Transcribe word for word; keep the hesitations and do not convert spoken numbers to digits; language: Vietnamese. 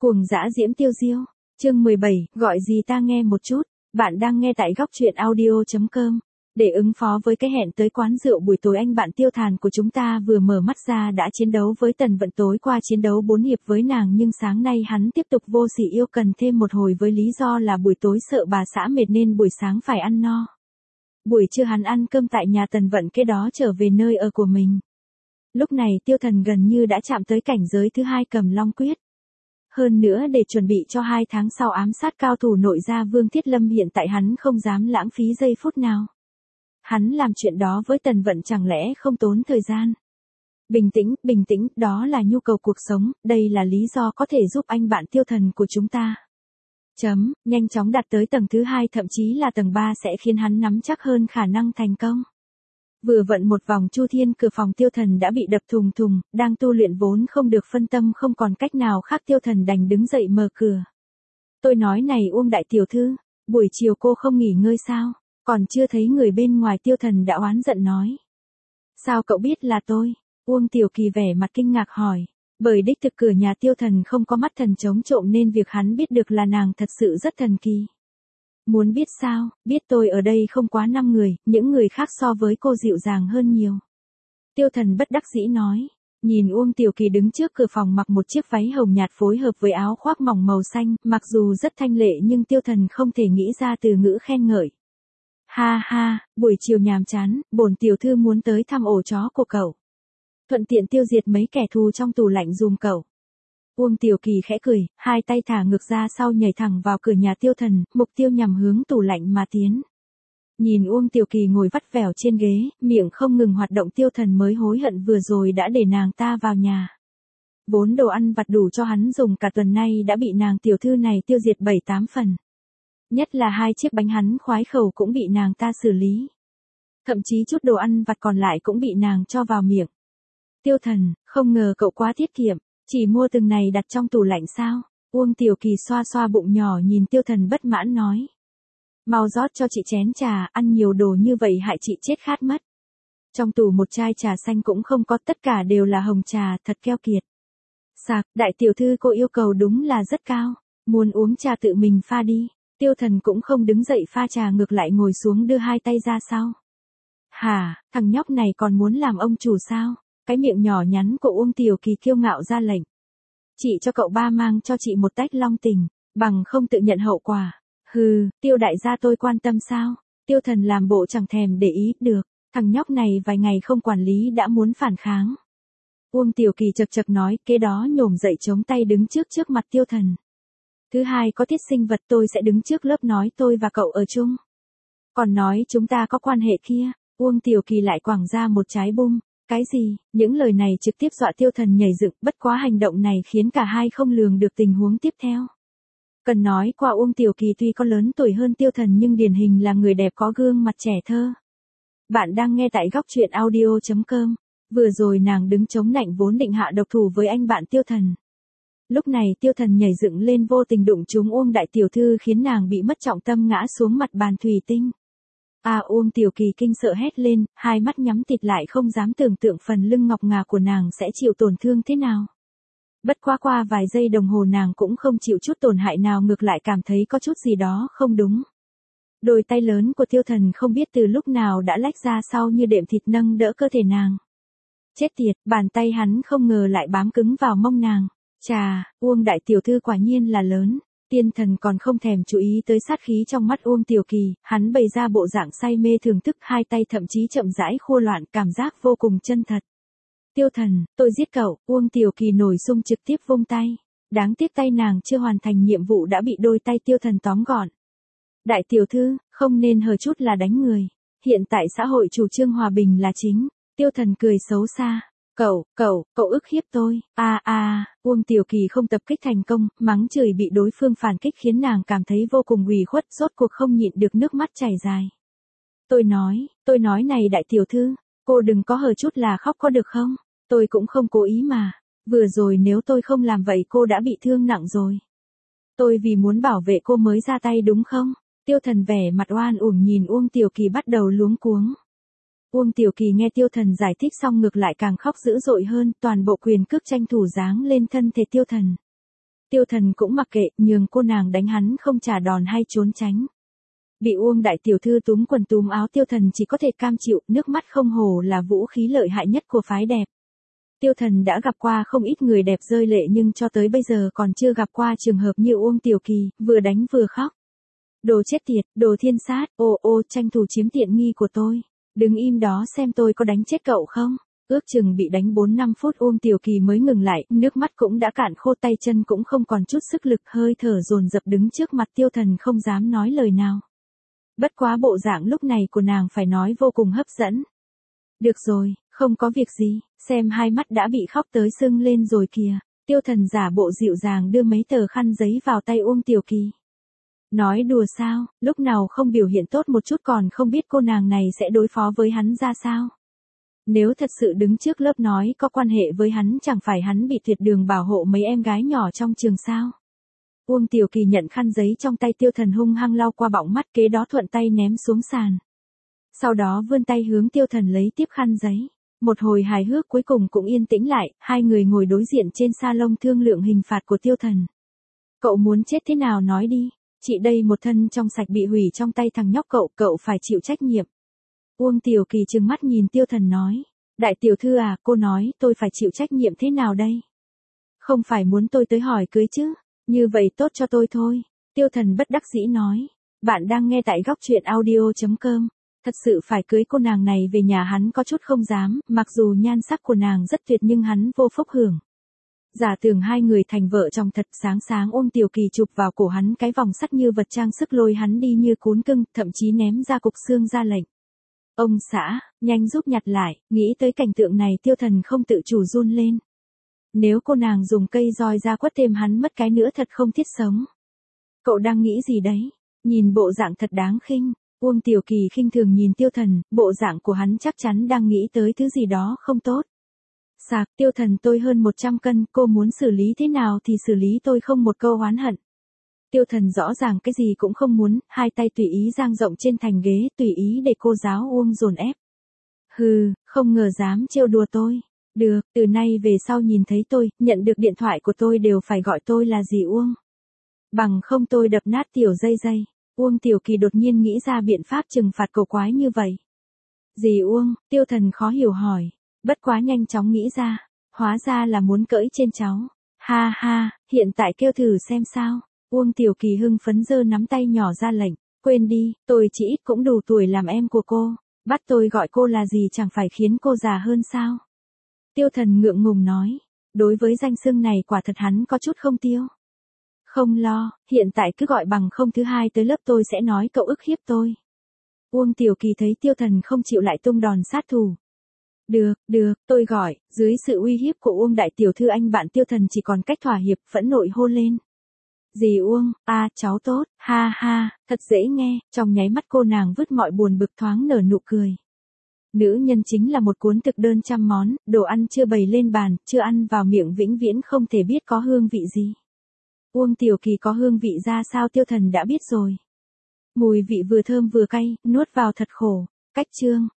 Cuồng dã diễm tiêu diêu, chương mười bảy, gọi gì ta nghe một chút, bạn đang nghe tại góc truyện audio chấm com. Để ứng phó với cái hẹn tới quán rượu buổi tối, anh bạn Tiêu Thàn của chúng ta vừa mở mắt ra đã chiến đấu với Tần Vận, tối qua chiến đấu bốn hiệp với nàng, nhưng sáng nay hắn tiếp tục vô sỉ yêu cần thêm một hồi với lý do là buổi tối sợ bà xã mệt nên buổi sáng phải ăn no. Buổi trưa hắn ăn cơm tại nhà Tần Vận, kế đó trở về nơi ở của mình. Lúc này Tiêu Thần gần như đã chạm tới cảnh giới thứ hai cầm long quyết. Hơn nữa để chuẩn bị cho hai tháng sau ám sát cao thủ nội gia Vương Thiết Lâm, hiện tại hắn không dám lãng phí giây phút nào. Hắn làm chuyện đó với Tần Vận chẳng lẽ không tốn thời gian? Bình tĩnh, bình tĩnh, đó là nhu cầu cuộc sống, đây là lý do có thể giúp anh bạn Tiêu Thần của chúng ta. Chấm, nhanh chóng đạt tới tầng thứ hai, thậm chí là tầng ba sẽ khiến hắn nắm chắc hơn khả năng thành công. Vừa vận một vòng chu thiên, cửa phòng Tiêu Thần đã bị đập thùng thùng, đang tu luyện vốn không được phân tâm, không còn cách nào khác, Tiêu Thần đành đứng dậy mở cửa. Tôi nói này Uông đại tiểu thư, buổi chiều cô không nghỉ ngơi sao? Còn chưa thấy người bên ngoài, Tiêu Thần đã oán giận nói. Sao cậu biết là tôi? Uông Tiểu Kỳ vẻ mặt kinh ngạc hỏi. Bởi đích thực cửa nhà Tiêu Thần không có mắt thần chống trộm nên việc hắn biết được là nàng thật sự rất thần kỳ. Muốn biết sao? Biết tôi ở đây không quá năm người, những người khác so với cô dịu dàng hơn nhiều. Tiêu Thần bất đắc dĩ nói. Nhìn Uông Tiểu Kỳ đứng trước cửa phòng mặc một chiếc váy hồng nhạt phối hợp với áo khoác mỏng màu xanh, mặc dù rất thanh lệ nhưng Tiêu Thần không thể nghĩ ra từ ngữ khen ngợi. Ha ha, buổi chiều nhàm chán, bổn tiểu thư muốn tới thăm ổ chó của cậu. Thuận tiện tiêu diệt mấy kẻ thù trong tủ lạnh dùm cậu. Uông Tiểu Kỳ khẽ cười, hai tay thả ngược ra sau nhảy thẳng vào cửa nhà Tiêu Thần, mục tiêu nhằm hướng tủ lạnh mà tiến. Nhìn Uông Tiểu Kỳ ngồi vắt vẻo trên ghế, miệng không ngừng hoạt động, Tiêu Thần mới hối hận vừa rồi đã để nàng ta vào nhà. Vốn đồ ăn vặt đủ cho hắn dùng cả tuần nay đã bị nàng tiểu thư này tiêu diệt bảy tám phần. Nhất là hai chiếc bánh hắn khoái khẩu cũng bị nàng ta xử lý. Thậm chí chút đồ ăn vặt còn lại cũng bị nàng cho vào miệng. Tiêu Thần, không ngờ cậu quá tiết kiệm, chỉ mua từng này đặt trong tủ lạnh sao? Uông Tiểu Kỳ xoa xoa bụng nhỏ nhìn Tiêu Thần bất mãn nói. Mau rót cho chị chén trà, ăn nhiều đồ như vậy hại chị chết khát mất. Trong tủ một chai trà xanh cũng không có, tất cả đều là hồng trà, thật keo kiệt. Sạc, đại tiểu thư cô yêu cầu đúng là rất cao, muốn uống trà tự mình pha đi. Tiêu Thần cũng không đứng dậy pha trà, ngược lại ngồi xuống đưa hai tay ra sau. Hả, thằng nhóc này còn muốn làm ông chủ sao? Cái miệng nhỏ nhắn của Uông Tiểu Kỳ kiêu ngạo ra lệnh. Chị cho cậu ba mang cho chị một tách long tình, bằng không tự nhận hậu quả. Hừ, Tiêu đại gia tôi quan tâm sao? Tiêu Thần làm bộ chẳng thèm để ý, được, thằng nhóc này vài ngày không quản lý đã muốn phản kháng. Uông Tiểu Kỳ chật chật nói, kế đó nhổm dậy chống tay đứng trước trước mặt Tiêu Thần. Thứ hai có tiết sinh vật, tôi sẽ đứng trước lớp nói tôi và cậu ở chung. Còn nói chúng ta có quan hệ kia, Uông Tiểu Kỳ lại quẳng ra một trái bom. Cái gì? Những lời này trực tiếp dọa Tiêu Thần nhảy dựng, bất quá hành động này khiến cả hai không lường được tình huống tiếp theo. Cần nói qua Uông Tiểu Kỳ tuy có lớn tuổi hơn Tiêu Thần nhưng điển hình là người đẹp có gương mặt trẻ thơ. Bạn đang nghe tại góc truyện audio chấm com. Vừa rồi nàng đứng chống nạnh vốn định hạ độc thủ với anh bạn Tiêu Thần. Lúc này Tiêu Thần nhảy dựng lên vô tình đụng trúng Uông đại tiểu thư khiến nàng bị mất trọng tâm ngã xuống mặt bàn thủy tinh. À, Uông Tiểu Kỳ kinh sợ hét lên, hai mắt nhắm tịt lại không dám tưởng tượng phần lưng ngọc ngà của nàng sẽ chịu tổn thương thế nào. Bất quá qua vài giây đồng hồ nàng cũng không chịu chút tổn hại nào, ngược lại cảm thấy có chút gì đó không đúng. Đôi tay lớn của Tiêu Thần không biết từ lúc nào đã lách ra sau như đệm thịt nâng đỡ cơ thể nàng. Chết tiệt, bàn tay hắn không ngờ lại bám cứng vào mông nàng. Chà, Uông đại tiểu thư quả nhiên là lớn. Tiên Thần còn không thèm chú ý tới sát khí trong mắt Uông Tiểu Kỳ, hắn bày ra bộ dạng say mê thưởng thức, hai tay thậm chí chậm rãi khua loạn, cảm giác vô cùng chân thật. Tiêu Thần, tôi giết cậu. Uông Tiểu Kỳ nổi xung trực tiếp vung tay. Đáng tiếc tay nàng chưa hoàn thành nhiệm vụ đã bị đôi tay Tiêu Thần tóm gọn. Đại tiểu thư, không nên hờ chút là đánh người. Hiện tại xã hội chủ trương hòa bình là chính. Tiêu Thần cười xấu xa. Cậu, cậu, cậu ức hiếp tôi. A a, à, Uông Tiểu Kỳ không tập kích thành công, mắng chửi bị đối phương phản kích khiến nàng cảm thấy vô cùng ủy khuất, rốt cuộc không nhịn được nước mắt chảy dài. Tôi nói, tôi nói này đại tiểu thư, cô đừng có hờ chút là khóc có được không? Tôi cũng không cố ý mà. Vừa rồi nếu tôi không làm vậy cô đã bị thương nặng rồi. Tôi vì muốn bảo vệ cô mới ra tay đúng không? Tiêu Thần vẻ mặt oan uổng nhìn Uông Tiểu Kỳ bắt đầu luống cuống. Uông Tiểu Kỳ nghe Tiêu Thần giải thích xong ngược lại càng khóc dữ dội hơn, toàn bộ quyền cước tranh thủ giáng lên thân thể Tiêu Thần. Tiêu Thần cũng mặc kệ, nhường cô nàng đánh hắn không trả đòn hay trốn tránh. Bị Uông đại tiểu thư túm quần túm áo, Tiêu Thần chỉ có thể cam chịu, nước mắt không hổ là vũ khí lợi hại nhất của phái đẹp. Tiêu Thần đã gặp qua không ít người đẹp rơi lệ nhưng cho tới bây giờ còn chưa gặp qua trường hợp như Uông Tiểu Kỳ, vừa đánh vừa khóc. Đồ chết tiệt, đồ thiên sát, ô ô tranh thủ chiếm tiện nghi của tôi. Đứng im đó xem tôi có đánh chết cậu không. Ước chừng bị đánh bốn năm phút Uông Tiểu Kỳ mới ngừng lại, nước mắt cũng đã cạn khô, tay chân cũng không còn chút sức lực, hơi thở dồn dập đứng trước mặt Tiêu Thần không dám nói lời nào. Bất quá bộ dạng lúc này của nàng phải nói vô cùng hấp dẫn. Được rồi, không có việc gì, xem hai mắt đã bị khóc tới sưng lên rồi kìa. Tiêu Thần giả bộ dịu dàng đưa mấy tờ khăn giấy vào tay Uông Tiểu Kỳ. Nói đùa sao, lúc nào không biểu hiện tốt một chút còn không biết cô nàng này sẽ đối phó với hắn ra sao. Nếu thật sự đứng trước lớp nói có quan hệ với hắn, chẳng phải hắn bị tuyệt đường bảo hộ mấy em gái nhỏ trong trường sao. Uông Tiểu Kỳ nhận khăn giấy trong tay Tiêu Thần hung hăng lau qua bọng mắt, kế đó thuận tay ném xuống sàn. Sau đó vươn tay hướng Tiêu Thần lấy tiếp khăn giấy. Một hồi hài hước cuối cùng cũng yên tĩnh lại, hai người ngồi đối diện trên salon thương lượng hình phạt của Tiêu Thần. Cậu muốn chết thế nào nói đi, chị đây một thân trong sạch bị hủy trong tay thằng nhóc cậu, cậu phải chịu trách nhiệm. Uông Tiểu Kỳ trừng mắt nhìn Tiêu Thần nói, đại tiểu thư à, cô nói tôi phải chịu trách nhiệm thế nào đây? Không phải muốn tôi tới hỏi cưới chứ, như vậy tốt cho tôi thôi. Tiêu Thần bất đắc dĩ nói, bạn đang nghe tại góc truyện audio chấm com. Thật sự phải cưới cô nàng này về nhà hắn có chút không dám, mặc dù nhan sắc của nàng rất tuyệt nhưng hắn vô phúc hưởng. Giả tưởng hai người thành vợ chồng thật, sáng sáng Uông Tiểu Kỳ chụp vào cổ hắn cái vòng sắt như vật trang sức, lôi hắn đi như cún cưng, thậm chí ném ra cục xương ra lệnh. Ông xã, nhanh giúp nhặt lại, nghĩ tới cảnh tượng này Tiêu Thần không tự chủ run lên. Nếu cô nàng dùng cây roi ra quất thêm hắn mất cái nữa thật không thiết sống. Cậu đang nghĩ gì đấy? Nhìn bộ dạng thật đáng khinh. Uông Tiểu Kỳ khinh thường nhìn Tiêu Thần, bộ dạng của hắn chắc chắn đang nghĩ tới thứ gì đó không tốt. Sạc, Tiêu Thần tôi hơn một trăm cân, cô muốn xử lý thế nào thì xử lý, tôi không một câu oán hận. Tiêu Thần rõ ràng cái gì cũng không muốn, hai tay tùy ý dang rộng trên thành ghế, tùy ý để cô giáo Uông dồn ép. Hừ, không ngờ dám trêu đùa tôi. Được, từ nay về sau nhìn thấy tôi, nhận được điện thoại của tôi đều phải gọi tôi là dì Uông. Bằng không tôi đập nát tiểu dây dây. Uông Tiểu Kỳ đột nhiên nghĩ ra biện pháp trừng phạt cầu quái như vậy. Dì Uông, Tiêu Thần khó hiểu hỏi. Bất quá nhanh chóng nghĩ ra. Hóa ra là muốn cỡi trên cháu. Ha ha, hiện tại kêu thử xem sao. Uông Tiểu Kỳ hưng phấn giơ nắm tay nhỏ ra lệnh. Quên đi, tôi chỉ ít cũng đủ tuổi làm em của cô. Bắt tôi gọi cô là gì chẳng phải khiến cô già hơn sao. Tiêu Thần ngượng ngùng nói. Đối với danh xưng này quả thật hắn có chút không tiêu. Không lo, hiện tại cứ gọi bằng không, thứ hai tới lớp tôi sẽ nói cậu ức hiếp tôi. Uông Tiểu Kỳ thấy Tiêu Thần không chịu lại tung đòn sát thủ. Được, được, tôi gọi, dưới sự uy hiếp của Uông đại tiểu thư anh bạn Tiêu Thần chỉ còn cách thỏa hiệp, phẫn nộ hôn lên. Dì Uông, a à, cháu tốt, ha ha, thật dễ nghe, trong nháy mắt cô nàng vứt mọi buồn bực thoáng nở nụ cười. Nữ nhân chính là một cuốn thực đơn trăm món, đồ ăn chưa bày lên bàn, chưa ăn vào miệng vĩnh viễn không thể biết có hương vị gì. Uông Tiểu Kỳ có hương vị ra sao Tiêu Thần đã biết rồi. Mùi vị vừa thơm vừa cay, nuốt vào thật khổ. Cách chương,